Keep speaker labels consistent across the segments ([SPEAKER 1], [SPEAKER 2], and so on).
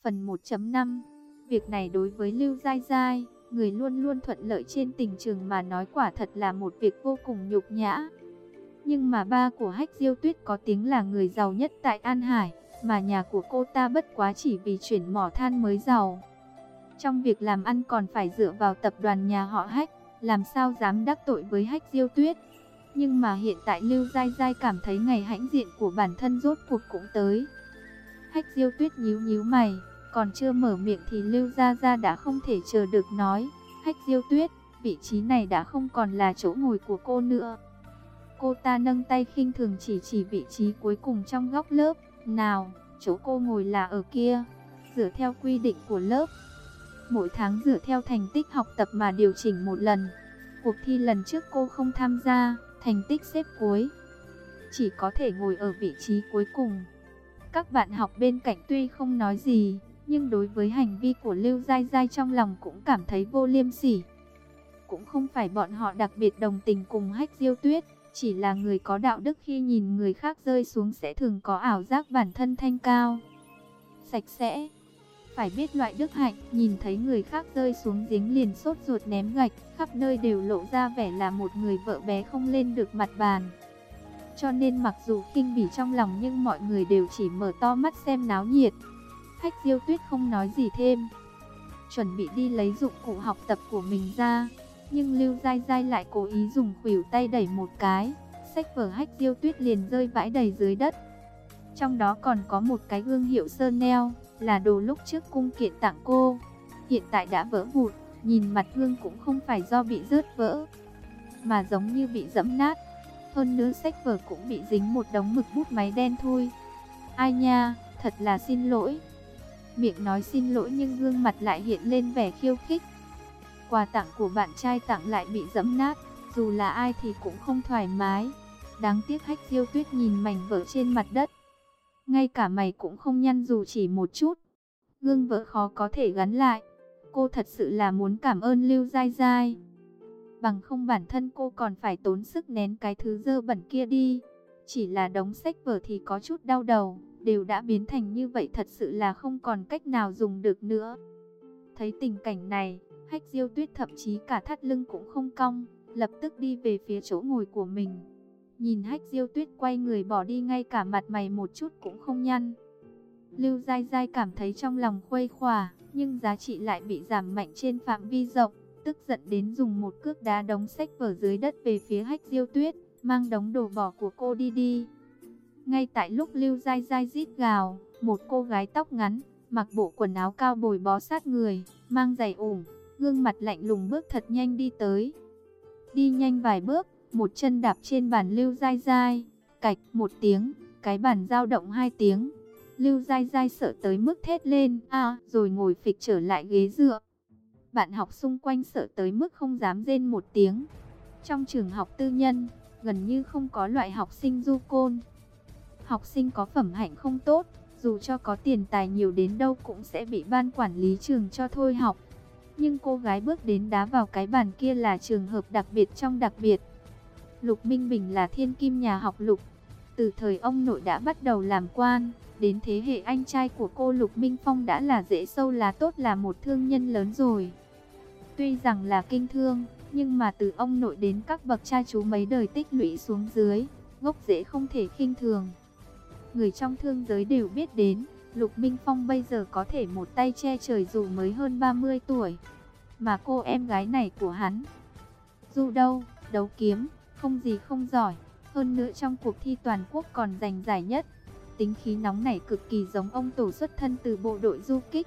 [SPEAKER 1] Phần 1.5. Việc này đối với Lưu Giai Giai, người luôn luôn thuận lợi trên tình trường mà nói quả thật là một việc vô cùng nhục nhã. Nhưng mà ba của Hách Diêu Tuyết có tiếng là người giàu nhất tại An Hải, mà nhà của cô ta bất quá chỉ vì chuyển mỏ than mới giàu. Trong việc làm ăn còn phải dựa vào tập đoàn nhà họ Hách, làm sao dám đắc tội với Hách Diêu Tuyết. Nhưng mà hiện tại Lưu Giai Giai cảm thấy ngày hãnh diện của bản thân rốt cuộc cũng tới. Hách Diêu Tuyết nhíu nhíu mày, còn chưa mở miệng thì Lưu Gia Gia đã không thể chờ được nói: Hách Diêu Tuyết, vị trí này đã không còn là chỗ ngồi của cô nữa. Cô ta nâng tay khinh thường chỉ vị trí cuối cùng trong góc lớp. Nào, chỗ cô ngồi là ở kia. Dựa theo quy định của lớp, mỗi tháng dựa theo thành tích học tập mà điều chỉnh một lần. Cuộc thi lần trước cô không tham gia, thành tích xếp cuối, chỉ có thể ngồi ở vị trí cuối cùng. Các bạn học bên cạnh tuy không nói gì, nhưng đối với hành vi của Lưu Giai Giai trong lòng cũng cảm thấy vô liêm sỉ. Cũng không phải bọn họ đặc biệt đồng tình cùng Hách Diêu Tuyết, chỉ là người có đạo đức khi nhìn người khác rơi xuống sẽ thường có ảo giác bản thân thanh cao, sạch sẽ. Phải biết loại đức hạnh, nhìn thấy người khác rơi xuống giếng liền sốt ruột ném gạch, khắp nơi đều lộ ra vẻ là một người vợ bé không lên được mặt bàn. Cho nên mặc dù khinh bỉ trong lòng nhưng mọi người đều chỉ mở to mắt xem náo nhiệt. Hách Diêu Tuyết không nói gì thêm, chuẩn bị đi lấy dụng cụ học tập của mình ra. Nhưng Lưu Giai Giai lại cố ý dùng khuỷu tay đẩy một cái, sách vở Hách Diêu Tuyết liền rơi vãi đầy dưới đất. Trong đó còn có một cái gương hiệu Chanel, là đồ lúc trước cung kiện tặng cô, hiện tại đã vỡ vụn. Nhìn mặt gương cũng không phải do bị rớt vỡ, mà giống như bị giẫm nát. Hơn nữa sách vở cũng bị dính một đống mực bút máy đen thui. Ai nha, thật là xin lỗi. Miệng nói xin lỗi nhưng gương mặt lại hiện lên vẻ khiêu khích. Quà tặng của bạn trai tặng lại bị giẫm nát, dù là ai thì cũng không thoải mái. Đáng tiếc Hách Diêu Tuyết nhìn mảnh vỡ trên mặt đất, ngay cả mày cũng không nhăn dù chỉ một chút. Gương vỡ khó có thể gắn lại. Cô thật sự là muốn cảm ơn Lưu Giai Giai, bằng không bản thân cô còn phải tốn sức nén cái thứ dơ bẩn kia đi. Chỉ là đống sách vở thì có chút đau đầu, đều đã biến thành như vậy thật sự là không còn cách nào dùng được nữa. Thấy tình cảnh này, Hách Diêu Tuyết thậm chí cả thắt lưng cũng không cong, lập tức đi về phía chỗ ngồi của mình. Nhìn Hách Diêu Tuyết quay người bỏ đi, ngay cả mặt mày một chút cũng không nhăn. Lưu Giai Giai cảm thấy trong lòng khuây khỏa, nhưng giá trị lại bị giảm mạnh trên phạm vi rộng, tức giận đến dùng một cước đá đống sách vở dưới đất về phía Hách Diêu Tuyết, mang đống đồ bỏ của cô đi đi. Ngay tại lúc Lưu Giai Giai rít gào, một cô gái tóc ngắn, mặc bộ quần áo cao bồi bó sát người, mang giày ủng, gương mặt lạnh lùng bước thật nhanh đi tới. Đi nhanh vài bước, một chân đạp trên bàn Lưu Giai Giai, cạch một tiếng, cái bàn dao động 2 tiếng. Lưu Giai Giai sợ tới mức thét lên, rồi ngồi phịch trở lại ghế dựa. Bạn học xung quanh sợ tới mức không dám rên một tiếng. Trong trường học tư nhân, gần như không có loại học sinh du côn. Học sinh có phẩm hạnh không tốt, dù cho có tiền tài nhiều đến đâu cũng sẽ bị ban quản lý trường cho thôi học. Nhưng cô gái bước đến đá vào cái bàn kia là trường hợp đặc biệt trong đặc biệt. Lục Minh Bình là thiên kim nhà học Lục. Từ thời ông nội đã bắt đầu làm quan, đến thế hệ anh trai của cô Lục Minh Phong đã là rễ sâu lá tốt, là một thương nhân lớn rồi. Tuy rằng là kinh thương, nhưng mà từ ông nội đến các bậc cha chú mấy đời tích lũy xuống dưới, gốc rễ không thể khinh thường. Người trong thương giới đều biết đến, Lục Minh Phong bây giờ có thể một tay che trời dù mới hơn 30 tuổi. Mà cô em gái này của hắn, dù đâu, đấu kiếm, không gì không giỏi. Hơn nữa trong cuộc thi toàn quốc còn giành giải nhất. Tính khí nóng nảy cực kỳ giống ông tổ xuất thân từ bộ đội du kích.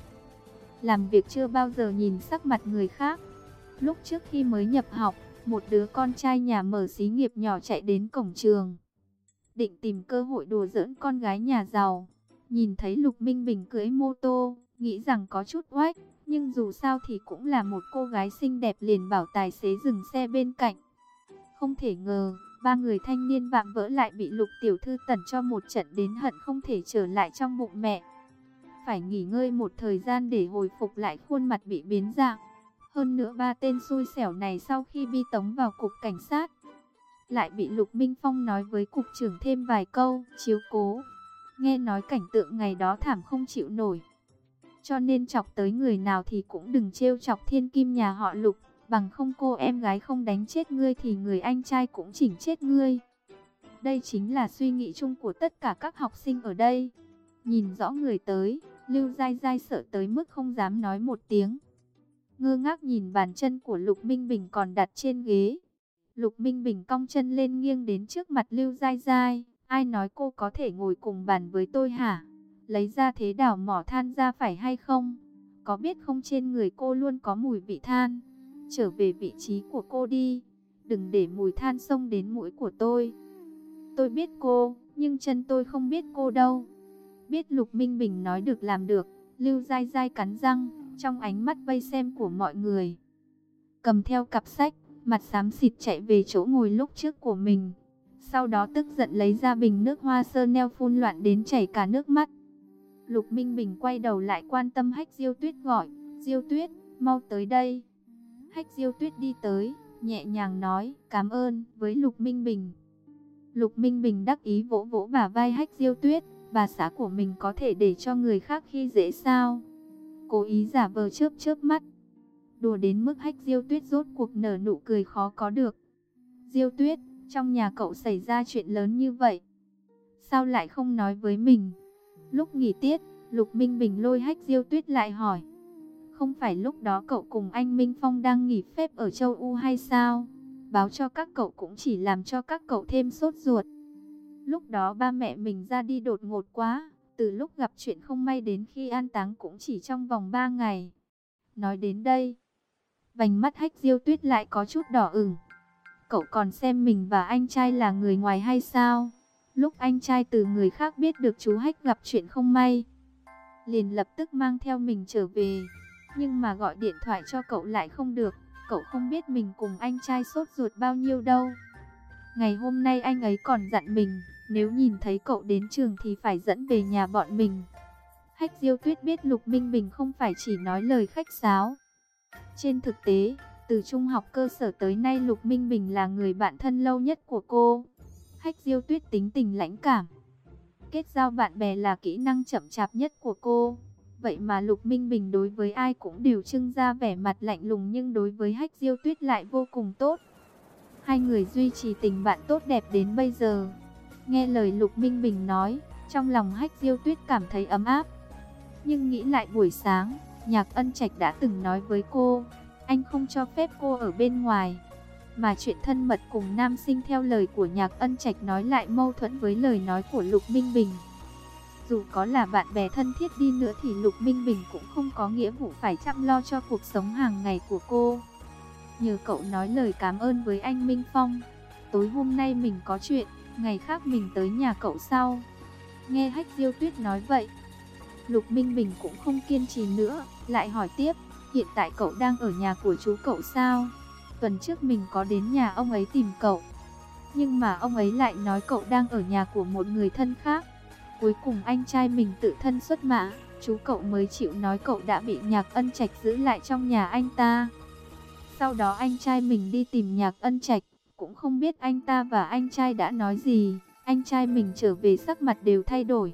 [SPEAKER 1] Làm việc chưa bao giờ nhìn sắc mặt người khác. Lúc trước khi mới nhập học, một đứa con trai nhà mở xí nghiệp nhỏ chạy đến cổng trường, định tìm cơ hội đùa giỡn con gái nhà giàu. Nhìn thấy Lục Minh Bình cưỡi mô tô, nghĩ rằng có chút oách, nhưng dù sao thì cũng là một cô gái xinh đẹp, liền bảo tài xế dừng xe bên cạnh. Không thể ngờ, ba người thanh niên vạm vỡ lại bị Lục tiểu thư tẩn cho một trận đến hận không thể trở lại trong bụng mẹ. Phải nghỉ ngơi một thời gian để hồi phục lại khuôn mặt bị biến dạng. Hơn nữa ba tên xui xẻo này sau khi bi tống vào cục cảnh sát, lại bị Lục Minh Phong nói với cục trưởng thêm vài câu chiếu cố. Nghe nói cảnh tượng ngày đó thảm không chịu nổi. cho nên chọc tới người nào thì cũng đừng trêu chọc thiên kim nhà họ Lục, bằng không cô em gái không đánh chết ngươi thì người anh trai cũng chỉnh chết ngươi. Đây chính là suy nghĩ chung của tất cả các học sinh ở đây. Nhìn rõ người tới, Lưu Giai Giai sợ tới mức không dám nói một tiếng. Ngơ ngác nhìn bàn chân của Lục Minh Bình còn đặt trên ghế. Lục Minh Bình cong chân lên nghiêng đến trước mặt Lưu Giai Giai. Ai nói cô có thể ngồi cùng bàn với tôi hả? Lấy ra thế đảo mỏ than ra phải hay không? Có biết không trên người cô luôn có mùi vị than? Trở về vị trí của cô đi. Đừng để mùi than xông đến mũi của tôi. Tôi biết cô, nhưng chân tôi không biết cô đâu. Biết Lục Minh Bình nói được làm được, Lưu Giai Giai cắn răng, trong ánh mắt vây xem của mọi người. Cầm theo cặp sách, mặt xám xịt chạy về chỗ ngồi lúc trước của mình. Sau đó tức giận lấy ra bình nước hoa Chanel phun loạn đến chảy cả nước mắt. Lục Minh Bình quay đầu lại quan tâm Hách Diêu Tuyết gọi, Diêu Tuyết, mau tới đây. Hách Diêu Tuyết đi tới, nhẹ nhàng nói, cảm ơn, với Lục Minh Bình. Lục Minh Bình đắc ý vỗ vỗ bả vai Hách Diêu Tuyết, bà xã của mình có thể để cho người khác khi dễ sao? Cố ý giả vờ chớp chớp mắt. Đùa đến mức Hách Diêu Tuyết rốt cuộc nở nụ cười khó có được. Diêu Tuyết, trong nhà cậu xảy ra chuyện lớn như vậy, sao lại không nói với mình? Lúc nghỉ tiết, Lục Minh Bình lôi Hách Diêu Tuyết lại hỏi. Không phải lúc đó cậu cùng anh Minh Phong đang nghỉ phép ở châu U hay sao? Báo cho các cậu cũng chỉ làm cho các cậu thêm sốt ruột. Lúc đó ba mẹ mình ra đi đột ngột quá, từ lúc gặp chuyện không may đến khi an táng cũng chỉ trong vòng 3 ngày. Nói đến đây, vành mắt Hách Diêu Tuyết lại có chút đỏ ửng. Cậu còn xem mình và anh trai là người ngoài hay sao? Lúc anh trai từ người khác biết được chú Hách gặp chuyện không may, liền lập tức mang theo mình trở về. Nhưng mà gọi điện thoại cho cậu lại không được. Cậu không biết mình cùng anh trai sốt ruột bao nhiêu đâu. Ngày hôm nay anh ấy còn dặn mình, nếu nhìn thấy cậu đến trường thì phải dẫn về nhà bọn mình. Hách Diêu Tuyết biết Lục Minh Bình không phải chỉ nói lời khách sáo. Trên thực tế, từ trung học cơ sở tới nay Lục Minh Bình là người bạn thân lâu nhất của cô. Hách Diêu Tuyết tính tình lãnh cảm, kết giao bạn bè là kỹ năng chậm chạp nhất của cô. Vậy mà Lục Minh Bình đối với ai cũng đều trưng ra vẻ mặt lạnh lùng, nhưng đối với Hách Diêu Tuyết lại vô cùng tốt. Hai người duy trì tình bạn tốt đẹp đến bây giờ. Nghe lời Lục Minh Bình nói, trong lòng Hách Diêu Tuyết cảm thấy ấm áp. Nhưng nghĩ lại buổi sáng, Nhạc Ân Trạch đã từng nói với cô, anh không cho phép cô ở bên ngoài. Mà chuyện thân mật cùng nam sinh theo lời của Nhạc Ân Trạch nói lại mâu thuẫn với lời nói của Lục Minh Bình. Dù có là bạn bè thân thiết đi nữa thì Lục Minh Bình cũng không có nghĩa vụ phải chăm lo cho cuộc sống hàng ngày của cô. Nhờ cậu nói lời cảm ơn với anh Minh Phong. Tối hôm nay mình có chuyện, ngày khác mình tới nhà cậu sau. Nghe Hách Diêu Tuyết nói vậy, Lục Minh Bình cũng không kiên trì nữa, lại hỏi tiếp, hiện tại cậu đang ở nhà của chú cậu sao? Tuần trước mình có đến nhà ông ấy tìm cậu, nhưng mà ông ấy lại nói cậu đang ở nhà của một người thân khác. Cuối cùng anh trai mình tự thân xuất mã, chú cậu mới chịu nói cậu đã bị Nhạc Ân Trạch giữ lại trong nhà anh ta. Sau đó anh trai mình đi tìm Nhạc Ân Trạch, cũng không biết anh ta và anh trai đã nói gì. Anh trai mình trở về sắc mặt đều thay đổi,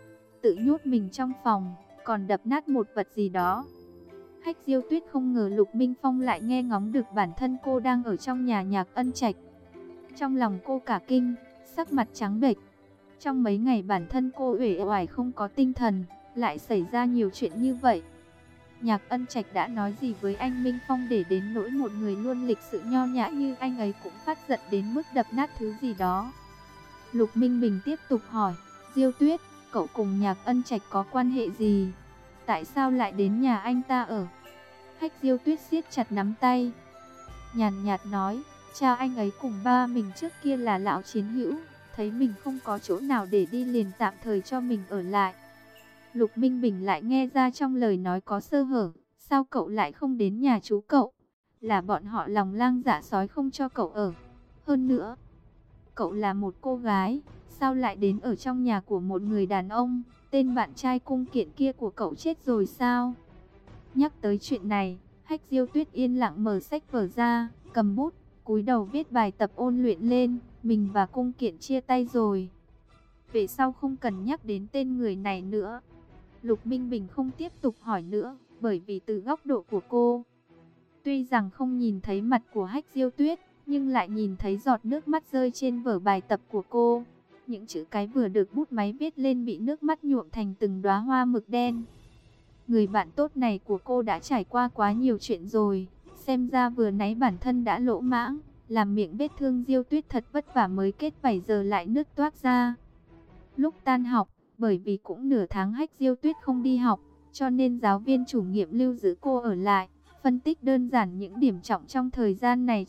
[SPEAKER 1] tự nhốt mình trong phòng, còn đập nát một vật gì đó. Hách Diêu Tuyết không ngờ Lục Minh Phong lại nghe ngóng được bản thân cô đang ở trong nhà Nhạc Ân Trạch. Trong lòng cô cả kinh, sắc mặt trắng bệch. Trong mấy ngày bản thân cô uể oải không có tinh thần, lại xảy ra nhiều chuyện như vậy. Nhạc Ân Trạch đã nói gì với anh Minh Phong để đến nỗi một người luôn lịch sự nho nhã như anh ấy cũng phát giận đến mức đập nát thứ gì đó. Lục Minh Bình tiếp tục hỏi, Diêu Tuyết, cậu cùng Nhạc Ân Trạch có quan hệ gì? Tại sao lại đến nhà anh ta ở? Hách Diêu Tuyết siết chặt nắm tay, nhàn nhạt nói, cha anh ấy cùng ba mình trước kia là lão chiến hữu, thấy mình không có chỗ nào để đi liền tạm thời cho mình ở lại. Lục Minh Bình lại nghe ra trong lời nói có sơ hở, sao cậu lại không đến nhà chú cậu? Là bọn họ lòng lang dạ sói không cho cậu ở. Hơn nữa, cậu là một cô gái, sao lại đến ở trong nhà của một người đàn ông? Tên bạn trai cung kiện kia của cậu chết rồi sao? Nhắc tới chuyện này, Hách Diêu Tuyết yên lặng mở sách vở ra, cầm bút, cúi đầu viết bài tập ôn luyện lên. Mình và cung kiện chia tay rồi, về sau không cần nhắc đến tên người này nữa. Lục Minh Bình không tiếp tục hỏi nữa, bởi vì từ góc độ của cô, tuy rằng không nhìn thấy mặt của Hách Diêu Tuyết, nhưng lại nhìn thấy giọt nước mắt rơi trên vở bài tập của cô. Những chữ cái vừa được bút máy viết lên bị nước mắt nhuộm thành từng đóa hoa mực đen. Người bạn tốt này của cô đã trải qua quá nhiều chuyện rồi, xem ra vừa nãy bản thân đã lỗ mãng, làm miệng vết thương Diêu Tuyết thật vất vả mới kết vảy giờ lại nứt toác ra. Lúc tan học, bởi vì cũng nửa tháng Hách Diêu Tuyết không đi học, cho nên giáo viên chủ nhiệm lưu giữ cô ở lại, phân tích đơn giản những điểm trọng trong thời gian này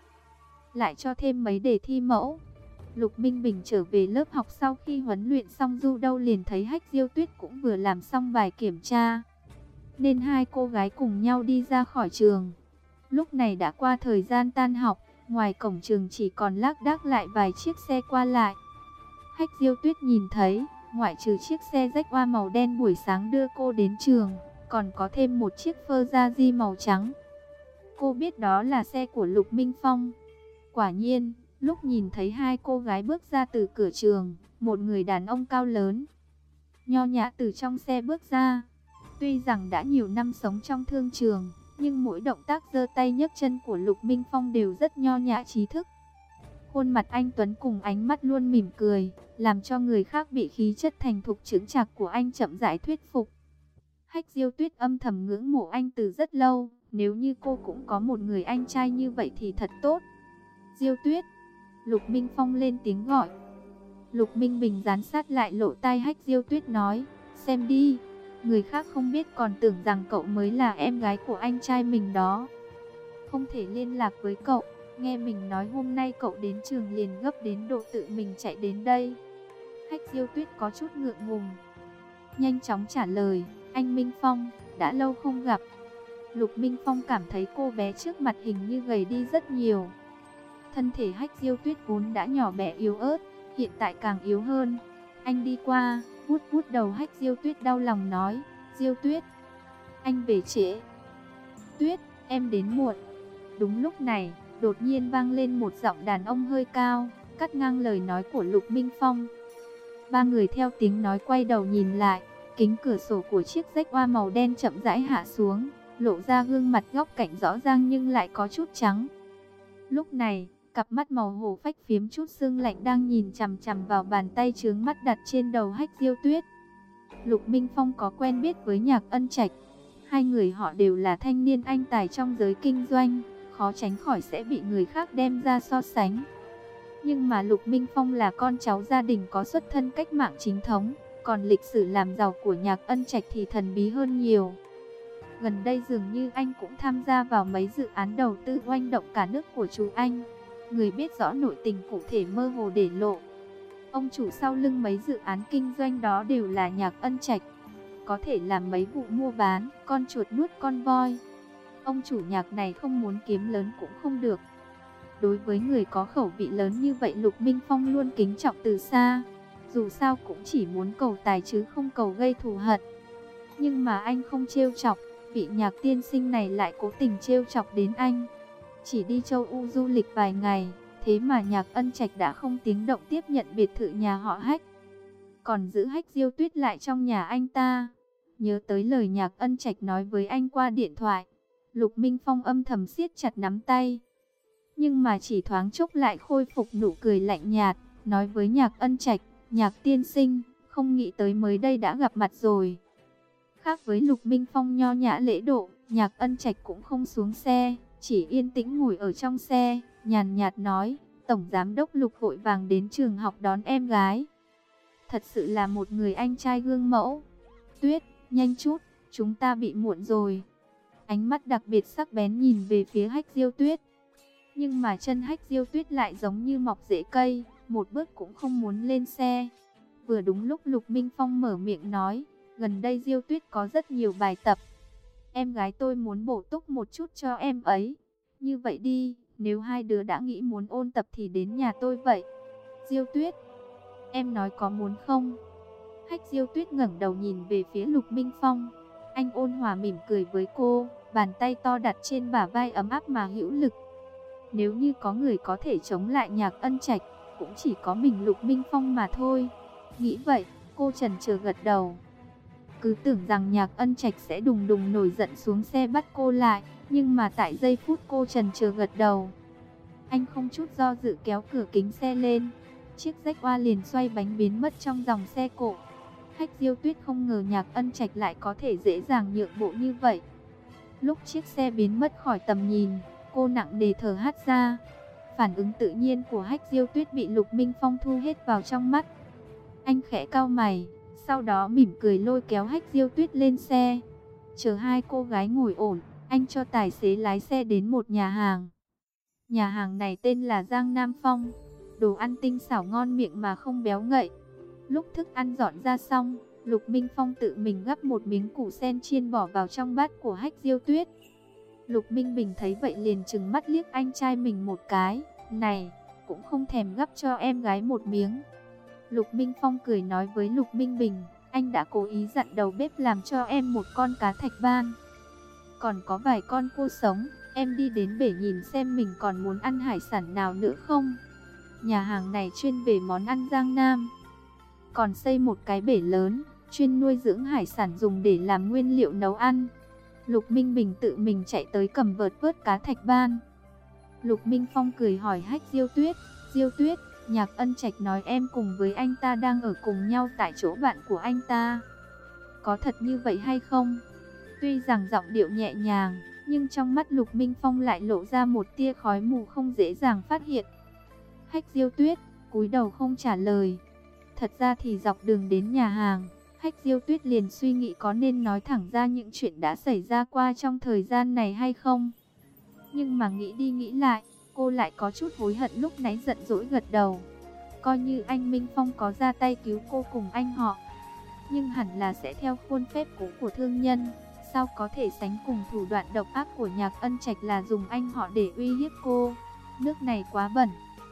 [SPEAKER 1] lại cho thêm mấy đề thi mẫu. Lục Minh Bình trở về lớp học sau khi huấn luyện xong judo liền thấy Hách Diêu Tuyết cũng vừa làm xong bài kiểm tra, nên hai cô gái cùng nhau đi ra khỏi trường. Lúc này đã qua thời gian tan học, ngoài cổng trường chỉ còn lác đác lại vài chiếc xe qua lại. Hách Diêu Tuyết nhìn thấy, ngoại trừ chiếc xe rách oa màu đen buổi sáng đưa cô đến trường, còn có thêm một chiếc Ferrari màu trắng. Cô biết đó là xe của Lục Minh Phong. Quả nhiên, lúc nhìn thấy hai cô gái bước ra từ cửa trường, một người đàn ông cao lớn, nho nhã từ trong xe bước ra. Tuy rằng đã nhiều năm sống trong thương trường, nhưng mỗi động tác giơ tay nhấc chân của Lục Minh Phong đều rất nho nhã trí thức. Khuôn mặt anh tuấn cùng ánh mắt luôn mỉm cười, làm cho người khác bị khí chất thành thục chững chạc của anh chậm rãi thuyết phục. Hách Diêu Tuyết âm thầm ngưỡng mộ anh từ rất lâu, nếu như cô cũng có một người anh trai như vậy thì thật tốt. Diêu Tuyết, Lục Minh Phong lên tiếng gọi. Lục Minh Bình dán sát lại lỗ tai Hách Diêu Tuyết nói, xem đi, người khác không biết còn tưởng rằng cậu mới là em gái của anh trai mình đó. Không thể liên lạc với cậu, nghe mình nói hôm nay cậu đến trường liền gấp đến độ tự mình chạy đến đây. Hách Diêu Tuyết có chút ngượng ngùng, nhanh chóng trả lời, anh Minh Phong, đã lâu không gặp. Lục Minh Phong cảm thấy cô bé trước mặt hình như gầy đi rất nhiều. Thân thể Hách Diêu Tuyết vốn đã nhỏ bé yếu ớt, hiện tại càng yếu hơn. Anh đi qua, vuốt vuốt đầu Hách Diêu Tuyết đau lòng nói, Diêu Tuyết, anh về trễ. Tuyết, em đến muộn. Đúng lúc này, đột nhiên vang lên một giọng đàn ông hơi cao, cắt ngang lời nói của Lục Minh Phong. Ba người theo tiếng nói quay đầu nhìn lại, kính cửa sổ của chiếc rách oa màu đen chậm rãi hạ xuống, lộ ra gương mặt góc cạnh rõ ràng nhưng lại có chút trắng. Lúc này, cặp mắt màu hổ phách phiếm chút sương lạnh đang nhìn chằm chằm vào bàn tay trướng mắt đặt trên đầu Hách Diêu Tuyết. Lục Minh Phong có quen biết với Nhạc Ân Trạch, hai người họ đều là thanh niên anh tài trong giới kinh doanh, khó tránh khỏi sẽ bị người khác đem ra so sánh. Nhưng mà Lục Minh Phong là con cháu gia đình có xuất thân cách mạng chính thống, còn lịch sử làm giàu của Nhạc Ân Trạch thì thần bí hơn nhiều. Gần đây dường như anh cũng tham gia vào mấy dự án đầu tư oanh động cả nước của chú anh. Người biết rõ nội tình cụ thể mơ hồ để lộ. Ông chủ sau lưng mấy dự án kinh doanh đó đều là Nhạc Ân Trạch. Có thể làm mấy vụ mua bán, con chuột nuốt con voi. Ông chủ Nhạc này không muốn kiếm lớn cũng không được. Đối với người có khẩu vị lớn như vậy Lục Minh Phong luôn kính trọng từ xa. Dù sao cũng chỉ muốn cầu tài chứ không cầu gây thù hận. Nhưng mà anh không trêu chọc, vị Nhạc tiên sinh này lại cố tình trêu chọc đến anh. Chỉ đi châu U du lịch vài ngày, thế mà Nhạc Ân Trạch đã không tiếng động tiếp nhận biệt thự nhà họ Hách, còn giữ Hách Diêu Tuyết lại trong nhà anh ta. Nhớ tới lời Nhạc Ân Trạch nói với anh qua điện thoại, Lục Minh Phong âm thầm siết chặt nắm tay. Nhưng mà chỉ thoáng chốc lại khôi phục nụ cười lạnh nhạt, nói với Nhạc Ân Trạch, Nhạc tiên sinh, không nghĩ tới mới đây đã gặp mặt rồi. Khác với Lục Minh Phong nho nhã lễ độ, Nhạc Ân Trạch cũng không xuống xe, chỉ yên tĩnh ngồi ở trong xe, nhàn nhạt nói, Tổng Giám đốc Lục vội vàng đến trường học đón em gái. Thật sự là một người anh trai gương mẫu. Tuyết, nhanh chút, chúng ta bị muộn rồi. Ánh mắt đặc biệt sắc bén nhìn về phía Hách Diêu Tuyết. Nhưng mà chân Hách Diêu Tuyết lại giống như mọc rễ cây, một bước cũng không muốn lên xe. Vừa đúng lúc Lục Minh Phong mở miệng nói, gần đây Diêu Tuyết có rất nhiều bài tập. Em gái tôi muốn bổ túc một chút cho em ấy. Như vậy đi, nếu hai đứa đã nghĩ muốn ôn tập thì đến nhà tôi vậy. Diêu Tuyết, em nói có muốn không? Hách Diêu Tuyết ngẩng đầu nhìn về phía Lục Minh Phong. Anh ôn hòa mỉm cười với cô, bàn tay to đặt trên bả vai ấm áp mà hữu lực. Nếu như có người có thể chống lại Nhạc Ân Trạch, cũng chỉ có mình Lục Minh Phong mà thôi. Nghĩ vậy, cô chần chừ gật đầu. Cứ tưởng rằng Nhạc Ân Trạch sẽ đùng đùng nổi giận xuống xe bắt cô lại, nhưng mà tại giây phút cô chần chừ gật đầu, anh không chút do dự kéo cửa kính xe lên. Chiếc Jaguar liền xoay bánh biến mất trong dòng xe cộ. Hách Diêu Tuyết không ngờ Nhạc Ân Trạch lại có thể dễ dàng nhượng bộ như vậy. Lúc chiếc xe biến mất khỏi tầm nhìn, cô nặng nề thở hắt ra. Phản ứng tự nhiên của Hách Diêu Tuyết bị Lục Minh Phong thu hết vào trong mắt. Anh khẽ cau mày, sau đó mỉm cười lôi kéo Hách Diêu Tuyết lên xe. Chờ hai cô gái ngồi ổn, anh cho tài xế lái xe đến một nhà hàng. Nhà hàng này tên là Giang Nam Phong. Đồ ăn tinh xảo ngon miệng mà không béo ngậy. Lúc thức ăn dọn ra xong, Lục Minh Phong tự mình gắp một miếng củ sen chiên bỏ vào trong bát của Hách Diêu Tuyết. Lục Minh Bình thấy vậy liền trừng mắt liếc anh trai mình một cái. Này, cũng không thèm gắp cho em gái một miếng. Lục Minh Phong cười nói với Lục Minh Bình, anh đã cố ý dặn đầu bếp làm cho em một con cá thạch ban. Còn có vài con cua sống, em đi đến bể nhìn xem mình còn muốn ăn hải sản nào nữa không. Nhà hàng này chuyên về món ăn Giang Nam. Còn xây một cái bể lớn, chuyên nuôi dưỡng hải sản dùng để làm nguyên liệu nấu ăn. Lục Minh Bình tự mình chạy tới cầm vợt vớt cá thạch ban. Lục Minh Phong cười hỏi Hách Diêu Tuyết, Diêu Tuyết, Nhạc Ân Trạch nói em cùng với anh ta đang ở cùng nhau tại chỗ bạn của anh ta. Có thật như vậy hay không? Tuy rằng giọng điệu nhẹ nhàng, nhưng trong mắt Lục Minh Phong lại lộ ra một tia khói mù không dễ dàng phát hiện. Hách Diêu Tuyết cúi đầu không trả lời. Thật ra thì dọc đường đến nhà hàng, Hách Diêu Tuyết liền suy nghĩ có nên nói thẳng ra những chuyện đã xảy ra qua trong thời gian này hay không. Nhưng mà nghĩ đi nghĩ lại, cô lại có chút hối hận lúc nãy giận dỗi gật đầu. Coi như anh Minh Phong có ra tay cứu cô cùng anh họ, nhưng hẳn là sẽ theo khuôn phép cũ của thương nhân. Sao có thể sánh cùng thủ đoạn độc ác của Nhạc Ân Trạch là dùng anh họ để uy hiếp cô. Nước này quá bẩn,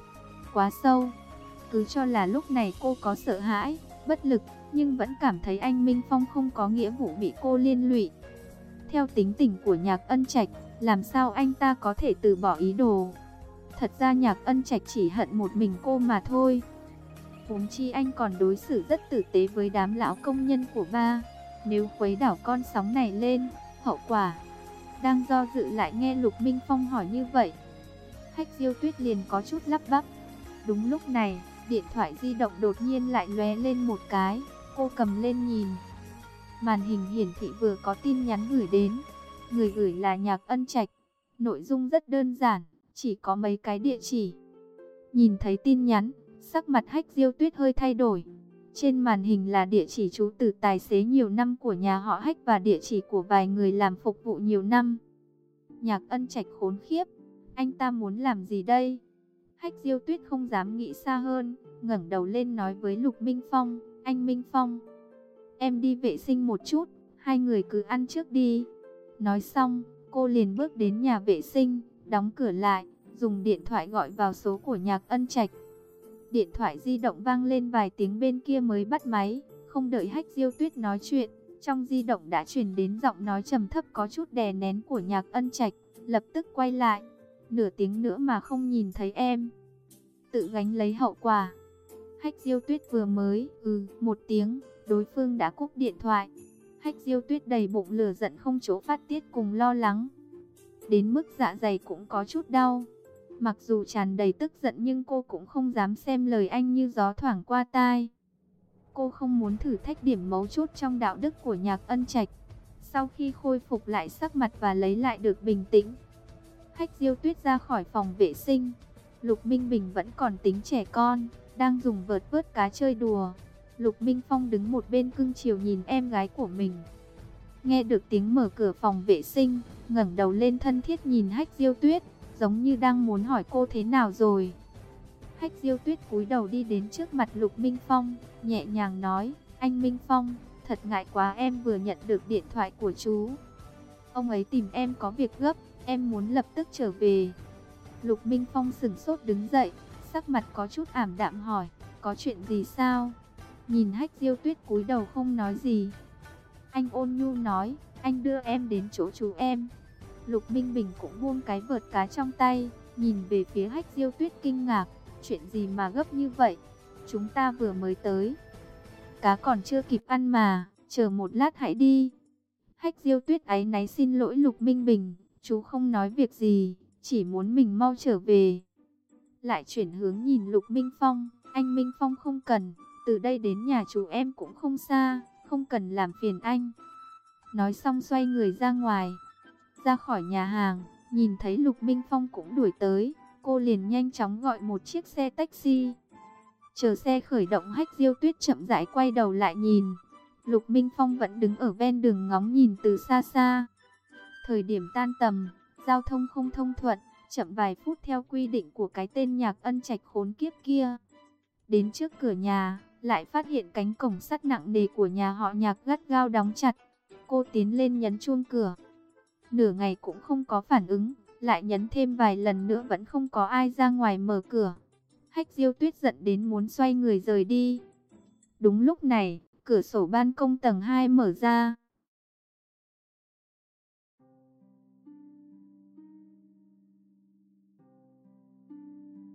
[SPEAKER 1] quá sâu. Cứ cho là lúc này cô có sợ hãi, bất lực, nhưng vẫn cảm thấy anh Minh Phong không có nghĩa vụ bị cô liên lụy. Theo tính tình của Nhạc Ân Trạch, làm sao anh ta có thể từ bỏ ý đồ. Thật ra Nhạc Ân Trạch chỉ hận một mình cô mà thôi. Huống chi anh còn đối xử rất tử tế với đám lão công nhân của ba. Nếu khuấy đảo con sóng này lên, hậu quả. Đang do dự lại nghe Lục Minh Phong hỏi như vậy, Hách Diêu Tuyết liền có chút lắp bắp. Đúng lúc này, điện thoại di động đột nhiên lại lóe lên một cái. Cô cầm lên nhìn. Màn hình hiển thị vừa có tin nhắn gửi đến. Người gửi là Nhạc Ân Trạch. Nội dung rất đơn giản, chỉ có mấy cái địa chỉ. Nhìn thấy tin nhắn, sắc mặt Hách Diêu Tuyết hơi thay đổi. Trên màn hình là địa chỉ trú từ tài xế nhiều năm của nhà họ Hách và địa chỉ của vài người làm phục vụ nhiều năm. Nhạc Ân Trạch khốn khiếp, anh ta muốn làm gì đây? Hách Diêu Tuyết không dám nghĩ xa hơn, ngẩng đầu lên nói với Lục Minh Phong, anh Minh Phong, em đi vệ sinh một chút, hai người cứ ăn trước đi. Nói xong, cô liền bước đến nhà vệ sinh, đóng cửa lại, dùng điện thoại gọi vào số của Nhạc Ân Trạch. Điện thoại di động vang lên vài tiếng bên kia mới bắt máy, không đợi Hách Diêu Tuyết nói chuyện, trong di động đã truyền đến giọng nói trầm thấp có chút đè nén của Nhạc Ân Trạch, lập tức quay lại, nửa tiếng nữa mà không nhìn thấy em, tự gánh lấy hậu quả. Hách Diêu Tuyết vừa mới một tiếng, đối phương đã cúp điện thoại. Hách Diêu Tuyết đầy bụng lửa giận không chỗ phát tiết cùng lo lắng, đến mức dạ dày cũng có chút đau. Mặc dù tràn đầy tức giận nhưng cô cũng không dám xem lời anh như gió thoảng qua tai. Cô không muốn thử thách điểm mấu chốt trong đạo đức của Nhạc Ân Trạch. Sau khi khôi phục lại sắc mặt và lấy lại được bình tĩnh, Hách Diêu Tuyết ra khỏi phòng vệ sinh. Lục Minh Bình vẫn còn tính trẻ con, đang dùng vợt vớt cá chơi đùa. Lục Minh Phong đứng một bên cưng chiều nhìn em gái của mình. Nghe được tiếng mở cửa phòng vệ sinh, ngẩng đầu lên thân thiết nhìn Hách Diêu Tuyết, giống như đang muốn hỏi cô thế nào rồi. Hách Diêu Tuyết cúi đầu đi đến trước mặt Lục Minh Phong, nhẹ nhàng nói, anh Minh Phong, thật ngại quá em vừa nhận được điện thoại của chú. Ông ấy tìm em có việc gấp, em muốn lập tức trở về. Lục Minh Phong sửng sốt đứng dậy, sắc mặt có chút ảm đạm hỏi, có chuyện gì sao? Nhìn Hách Diêu Tuyết cúi đầu không nói gì, anh ôn nhu nói, anh đưa em đến chỗ chú em. Lục Minh Bình cũng buông cái vợt cá trong tay, nhìn về phía Hách Diêu Tuyết kinh ngạc, chuyện gì mà gấp như vậy? Chúng ta vừa mới tới, cá còn chưa kịp ăn mà. chờ một lát hãy đi. Hách Diêu Tuyết áy náy xin lỗi Lục Minh Bình, chú không nói việc gì, chỉ muốn mình mau trở về. Lại chuyển hướng nhìn Lục Minh Phong, anh Minh Phong không cần, từ đây đến nhà chú em cũng không xa, không cần làm phiền anh. Nói xong xoay người ra ngoài, ra khỏi nhà hàng, nhìn thấy Lục Minh Phong cũng đuổi tới, cô liền nhanh chóng gọi một chiếc xe taxi. Chờ xe khởi động, Hách Diêu Tuyết chậm rãi quay đầu lại nhìn, Lục Minh Phong vẫn đứng ở ven đường ngóng nhìn từ xa xa. Thời điểm tan tầm, giao thông không thông thuận, chậm vài phút theo quy định của cái tên Nhạc Ân Trạch khốn kiếp kia. Đến trước cửa nhà, lại phát hiện cánh cổng sắt nặng nề của nhà họ Nhạc gắt gao đóng chặt. Cô tiến lên nhấn chuông cửa. Nửa ngày cũng không có phản ứng, lại nhấn thêm vài lần nữa vẫn không có ai ra ngoài mở cửa. Hách Diêu Tuyết giận đến muốn xoay người rời đi. Đúng lúc này, cửa sổ ban công tầng 2 mở ra.